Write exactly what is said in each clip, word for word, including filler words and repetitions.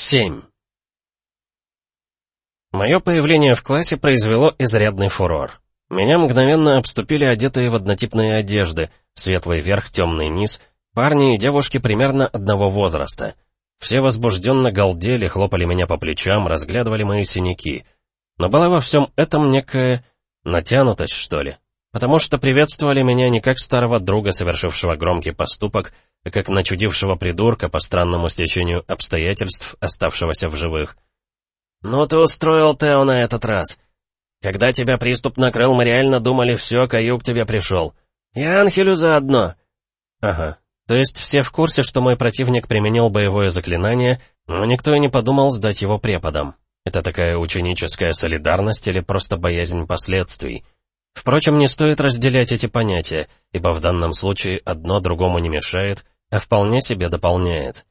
семь. Мое появление в классе произвело изрядный фурор. Меня мгновенно обступили одетые в однотипные одежды, светлый верх, темный низ, парни и девушки примерно одного возраста. Все возбужденно галдели, хлопали меня по плечам, разглядывали мои синяки. Но была во всем этом некая натянутость, что ли. Потому что приветствовали меня не как старого друга, совершившего громкий поступок, а как начудившего придурка по странному стечению обстоятельств, оставшегося в живых. «Ну ты устроил, Тео, на этот раз. Когда тебя приступ накрыл, мы реально думали, все, каюк тебе пришел. И Анхелю заодно». «Ага. То есть все в курсе, что мой противник применил боевое заклинание, но никто и не подумал сдать его преподам. Это такая ученическая солидарность или просто боязнь последствий? Впрочем, не стоит разделять эти понятия, ибо в данном случае одно другому не мешает, а вполне себе дополняет».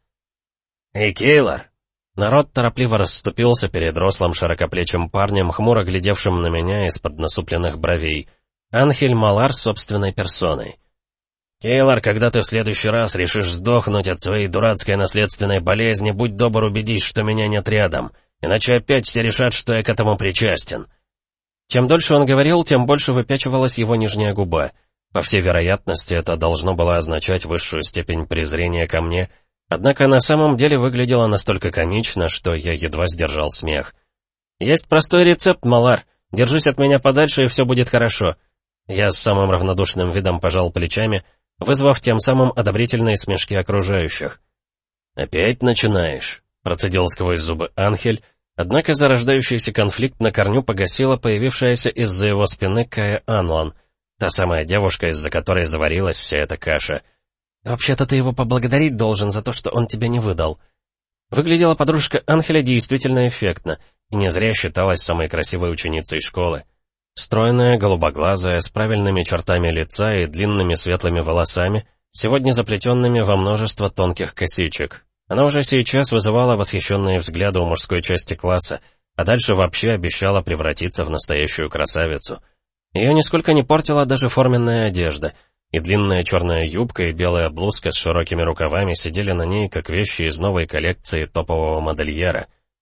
«Эй, Кейлор!» Народ торопливо расступился перед рослым широкоплечим парнем, хмуро глядевшим на меня из-под насупленных бровей. Анхель Малар собственной персоной. «Кейлор, когда ты в следующий раз решишь сдохнуть от своей дурацкой наследственной болезни, будь добр, убедись, что меня нет рядом, иначе опять все решат, что я к этому причастен». Чем дольше он говорил, тем больше выпячивалась его нижняя губа. По всей вероятности, это должно было означать высшую степень презрения ко мне, однако на самом деле выглядело настолько комично, что я едва сдержал смех. «Есть простой рецепт, Малар. Держись от меня подальше, и все будет хорошо». Я с самым равнодушным видом пожал плечами, вызвав тем самым одобрительные смешки окружающих. «Опять начинаешь?» — процедил сквозь зубы Анхель, однако зарождающийся конфликт на корню погасила появившаяся из-за его спины Кая Анлан, та самая девушка, из-за которой заварилась вся эта каша. «Вообще-то ты его поблагодарить должен за то, что он тебя не выдал». Выглядела подружка Анхеля действительно эффектно, и не зря считалась самой красивой ученицей школы. Стройная, голубоглазая, с правильными чертами лица и длинными светлыми волосами, сегодня заплетенными во множество тонких косичек. Она уже сейчас вызывала восхищенные взгляды у мужской части класса, а дальше вообще обещала превратиться в настоящую красавицу. Ее нисколько не портила даже форменная одежда, и длинная черная юбка и белая блузка с широкими рукавами сидели на ней, как вещи из новой коллекции топового модельера.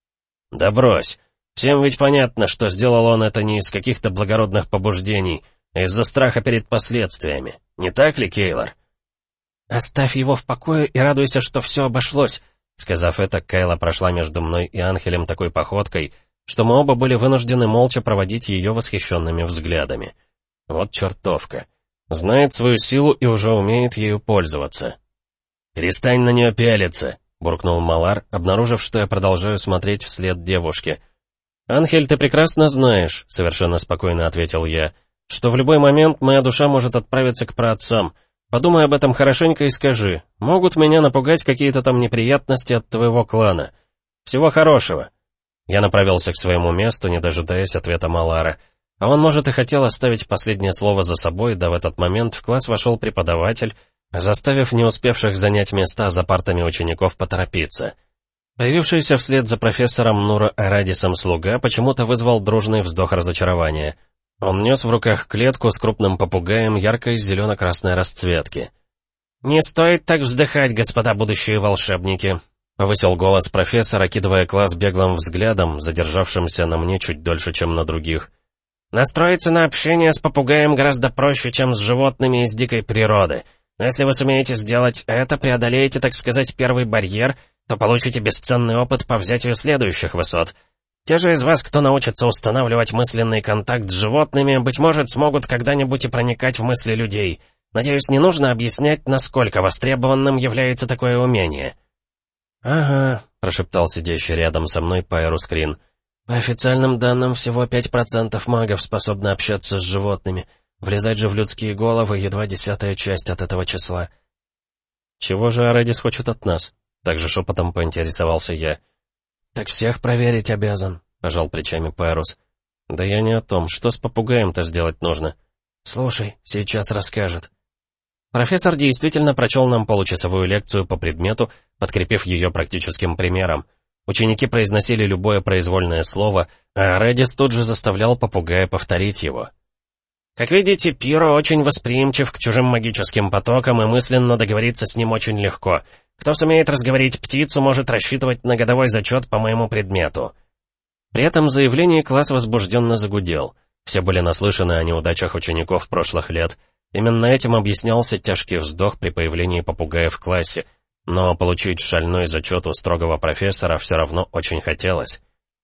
«Да брось! Всем ведь понятно, что сделал он это не из каких-то благородных побуждений, а из-за страха перед последствиями. Не так ли, Кейлор?» «Оставь его в покое и радуйся, что все обошлось», — сказав это, Кайла прошла между мной и Анхелем такой походкой, что мы оба были вынуждены молча проводить ее восхищенными взглядами. Вот чертовка. Знает свою силу и уже умеет ею пользоваться. «Перестань на нее пялиться», — буркнул Малар, обнаружив, что я продолжаю смотреть вслед девушке. «Анхель, ты прекрасно знаешь», — совершенно спокойно ответил я, «что в любой момент моя душа может отправиться к праотцам. Подумай об этом хорошенько и скажи, могут меня напугать какие-то там неприятности от твоего клана? Всего хорошего». Я направился к своему месту, не дожидаясь ответа Малара. А он, может, и хотел оставить последнее слово за собой, да в этот момент в класс вошел преподаватель, заставив не успевших занять места за партами учеников поторопиться. Появившийся вслед за профессором Нура Арадисом слуга почему-то вызвал дружный вздох разочарования. Он нес в руках клетку с крупным попугаем яркой зелено-красной расцветки. «Не стоит так вздыхать, господа будущие волшебники», — повысил голос профессор, окидывая класс беглым взглядом, задержавшимся на мне чуть дольше, чем на других. «Настроиться на общение с попугаем гораздо проще, чем с животными из дикой природы. Но если вы сумеете сделать это, преодолеете, так сказать, первый барьер, то получите бесценный опыт по взятию следующих высот. Те же из вас, кто научится устанавливать мысленный контакт с животными, быть может, смогут когда-нибудь и проникать в мысли людей. Надеюсь, не нужно объяснять, насколько востребованным является такое умение». «Ага», — прошептал сидящий рядом со мной Пайрус Крин. «По официальным данным, всего пять процентов магов способны общаться с животными. Влезать же в людские головы едва десятая часть от этого числа». «Чего же Арадис хочет от нас?» — также шепотом поинтересовался я. «Так всех проверить обязан», — пожал плечами Пайрус. «Да я не о том. Что с попугаем-то сделать нужно?» «Слушай, сейчас расскажет». Профессор действительно прочел нам получасовую лекцию по предмету, подкрепив ее практическим примером. Ученики произносили любое произвольное слово, а Арадис тут же заставлял попугая повторить его. «Как видите, Пиро очень восприимчив к чужим магическим потокам, и мысленно договориться с ним очень легко. Кто сумеет разговорить птицу, может рассчитывать на годовой зачет по моему предмету». При этом заявлении класс возбужденно загудел. Все были наслышаны о неудачах учеников прошлых лет. Именно этим объяснялся тяжкий вздох при появлении попугая в классе, но получить шальной зачет у строгого профессора все равно очень хотелось.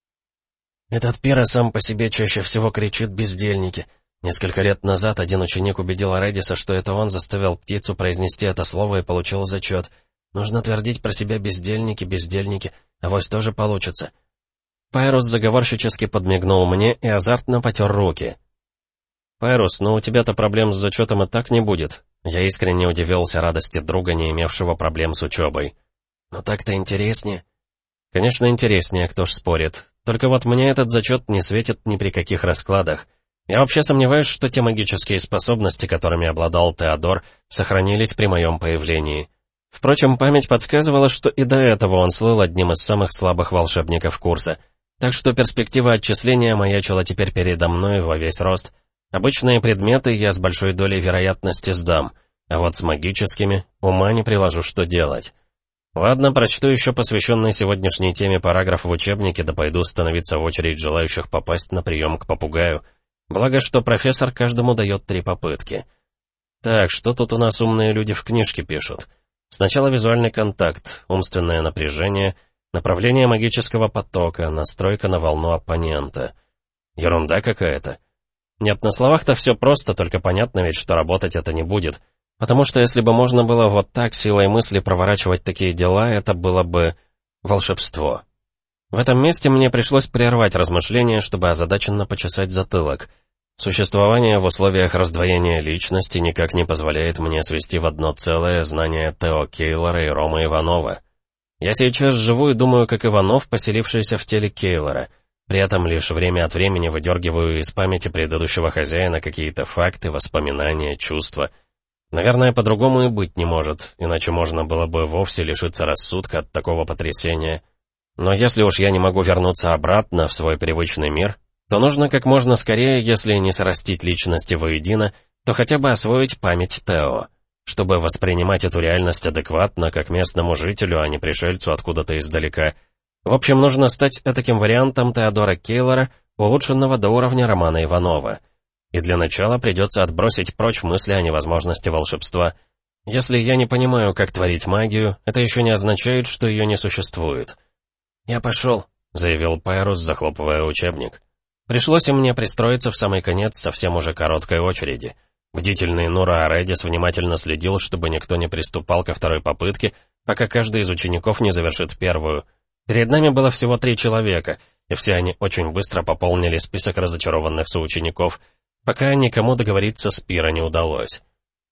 «Этот Пира сам по себе чаще всего кричит «бездельники». Несколько лет назад один ученик убедил Аредиса, что это он заставил птицу произнести это слово и получил зачет. Нужно твердить про себя «бездельники, бездельники», авось тоже получится». Пайрус заговорщически подмигнул мне и азартно потер руки. «Пайрус, ну у тебя-то проблем с зачетом и так не будет». Я искренне удивился радости друга, не имевшего проблем с учебой. «Но так-то интереснее». «Конечно, интереснее, кто ж спорит. Только вот мне этот зачет не светит ни при каких раскладах. Я вообще сомневаюсь, что те магические способности, которыми обладал Теодор, сохранились при моем появлении. Впрочем, память подсказывала, что и до этого он слыл одним из самых слабых волшебников курса. Так что перспектива отчисления маячила теперь передо мной во весь рост. Обычные предметы я с большой долей вероятности сдам, а вот с магическими ума не приложу, что делать. Ладно, прочту еще посвященный сегодняшней теме параграф в учебнике, да пойду становиться в очередь желающих попасть на прием к попугаю. Благо, что профессор каждому дает три попытки. Так, что тут у нас умные люди в книжке пишут? Сначала визуальный контакт, умственное напряжение, направление магического потока, настройка на волну оппонента. Ерунда какая-то. Нет, на словах-то все просто, только понятно ведь, что работать это не будет. Потому что если бы можно было вот так силой мысли проворачивать такие дела, это было бы волшебство. В этом месте мне пришлось прервать размышления, чтобы озадаченно почесать затылок. Существование в условиях раздвоения личности никак не позволяет мне свести в одно целое знания Тео Кейлора и Ромы Иванова. Я сейчас живу и думаю, как Иванов, поселившийся в теле Кейлора. При этом лишь время от времени выдергиваю из памяти предыдущего хозяина какие-то факты, воспоминания, чувства. Наверное, по-другому и быть не может, иначе можно было бы вовсе лишиться рассудка от такого потрясения. Но если уж я не могу вернуться обратно в свой привычный мир, то нужно как можно скорее, если не срастить личности воедино, то хотя бы освоить память Тео, чтобы воспринимать эту реальность адекватно, как местному жителю, а не пришельцу откуда-то издалека. В общем, нужно стать таким вариантом Теодора Кейлора, улучшенного до уровня Романа Иванова. И для начала придется отбросить прочь мысли о невозможности волшебства. Если я не понимаю, как творить магию, это еще не означает, что ее не существует. «Я пошел», — заявил Пайрус, захлопывая учебник. Пришлось и мне пристроиться в самый конец совсем уже короткой очереди. Бдительный Нура Аредис внимательно следил, чтобы никто не приступал ко второй попытке, пока каждый из учеников не завершит первую. Перед нами было всего три человека, и все они очень быстро пополнили список разочарованных соучеников, пока никому договориться с Пира не удалось.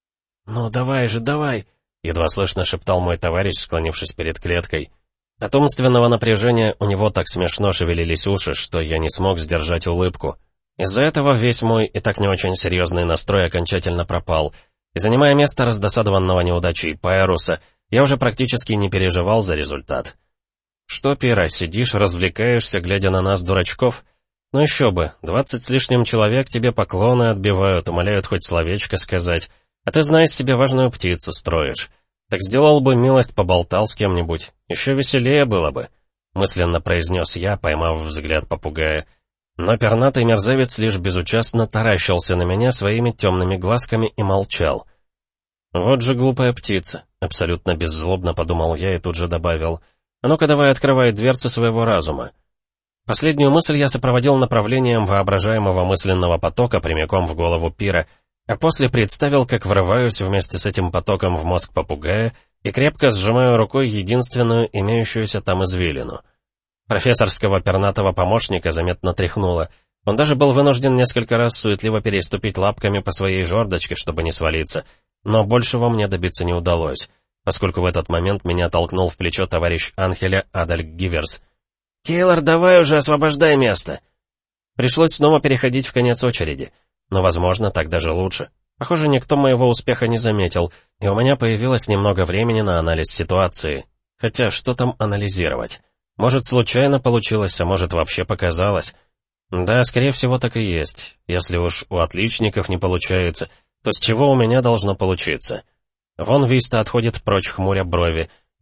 «Ну давай же, давай!» — едва слышно шептал мой товарищ, склонившись перед клеткой. От умственного напряжения у него так смешно шевелились уши, что я не смог сдержать улыбку. Из-за этого весь мой и так не очень серьезный настрой окончательно пропал, и, занимая место раздосадованного неудачей Пайруса, я уже практически не переживал за результат. «Что, Пира, сидишь, развлекаешься, глядя на нас, дурачков? Ну еще бы, двадцать с лишним человек тебе поклоны отбивают, умоляют хоть словечко сказать, а ты, знаешь, себе важную птицу строишь. Так сделал бы милость, поболтал с кем-нибудь, еще веселее было бы», — мысленно произнес я, поймав взгляд попугая. Но пернатый мерзавец лишь безучастно таращился на меня своими темными глазками и молчал. «Вот же глупая птица», — абсолютно беззлобно подумал я и тут же добавил. «А ну-ка давай открывай дверцы своего разума». Последнюю мысль я сопроводил направлением воображаемого мысленного потока прямиком в голову Пира, а после представил, как врываюсь вместе с этим потоком в мозг попугая и крепко сжимаю рукой единственную имеющуюся там извилину. Профессорского пернатого помощника заметно тряхнуло. Он даже был вынужден несколько раз суетливо переступить лапками по своей жердочке, чтобы не свалиться, но большего мне добиться не удалось, поскольку в этот момент меня толкнул в плечо товарищ Анхеля Адальк Гиверс. «Кейлор, давай уже, освобождай место!» Пришлось снова переходить в конец очереди, но, возможно, так даже лучше. Похоже, никто моего успеха не заметил, и у меня появилось немного времени на анализ ситуации. Хотя, что там анализировать? Может, случайно получилось, а может, вообще показалось. Да, скорее всего, так и есть. Если уж у отличников не получается, то с чего у меня должно получиться? Вон Виста отходит прочь, хмуря брови.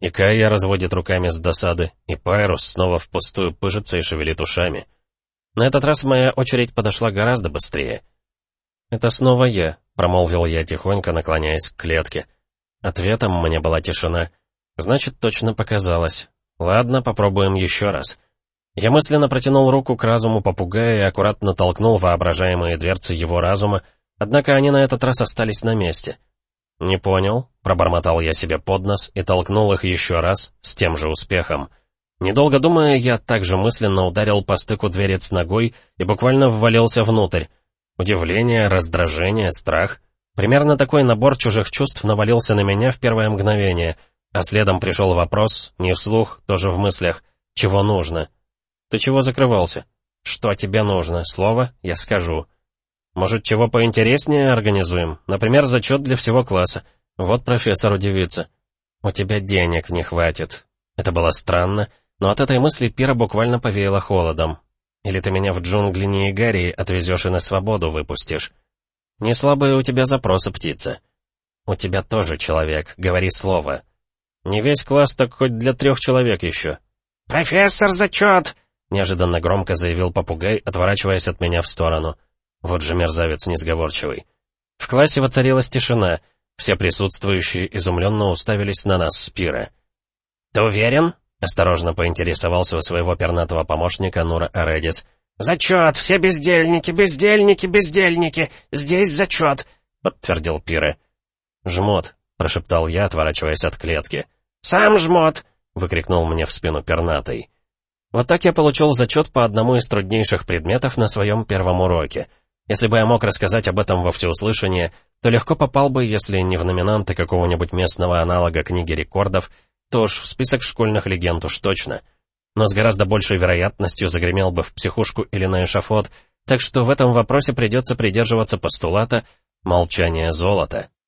И Кайя разводит руками с досады, и Пайрус снова впустую пыжится и шевелит ушами. На этот раз моя очередь подошла гораздо быстрее. «Это снова я», — промолвил я тихонько, наклоняясь к клетке. Ответом мне была тишина. Значит, точно показалось. Ладно, попробуем еще раз. Я мысленно протянул руку к разуму попугая и аккуратно толкнул воображаемые дверцы его разума, однако они на этот раз остались на месте. «Не понял», — пробормотал я себе под нос и толкнул их еще раз, с тем же успехом. Недолго думая, я также мысленно ударил по стыку дверец ногой и буквально ввалился внутрь. Удивление, раздражение, страх. Примерно такой набор чужих чувств навалился на меня в первое мгновение, а следом пришел вопрос, не вслух, тоже в мыслях, чего нужно. «Ты чего закрывался?» «Что тебе нужно? Слово? Я скажу». «Может, чего поинтереснее организуем? Например, зачет для всего класса. Вот профессор удивится». «У тебя денег не хватит». Это было странно, но от этой мысли Пира буквально повеяло холодом. «Или ты меня в джунгли Ниигарии отвезешь и на свободу выпустишь?» «Не слабые у тебя запросы, птица». «У тебя тоже человек, говори слово». «Не весь класс, так хоть для трех человек еще». «Профессор, зачет!» — неожиданно громко заявил попугай, отворачиваясь от меня в сторону. Вот же мерзавец несговорчивый. В классе воцарилась тишина. Все присутствующие изумленно уставились на нас с Пира. «Ты уверен?» — осторожно поинтересовался у своего пернатого помощника Нура Аредис. «Зачет! Все бездельники, бездельники, бездельники! Здесь зачет!» — подтвердил Пира. «Жмот!» — прошептал я, отворачиваясь от клетки. «Сам жмот!» — выкрикнул мне в спину пернатый. Вот так я получил зачет по одному из труднейших предметов на своем первом уроке. Если бы я мог рассказать об этом во всеуслышание, то легко попал бы, если не в номинанты какого-нибудь местного аналога книги рекордов, то уж в список школьных легенд уж точно. Но с гораздо большей вероятностью загремел бы в психушку или на эшафот, так что в этом вопросе придется придерживаться постулата «молчание золота».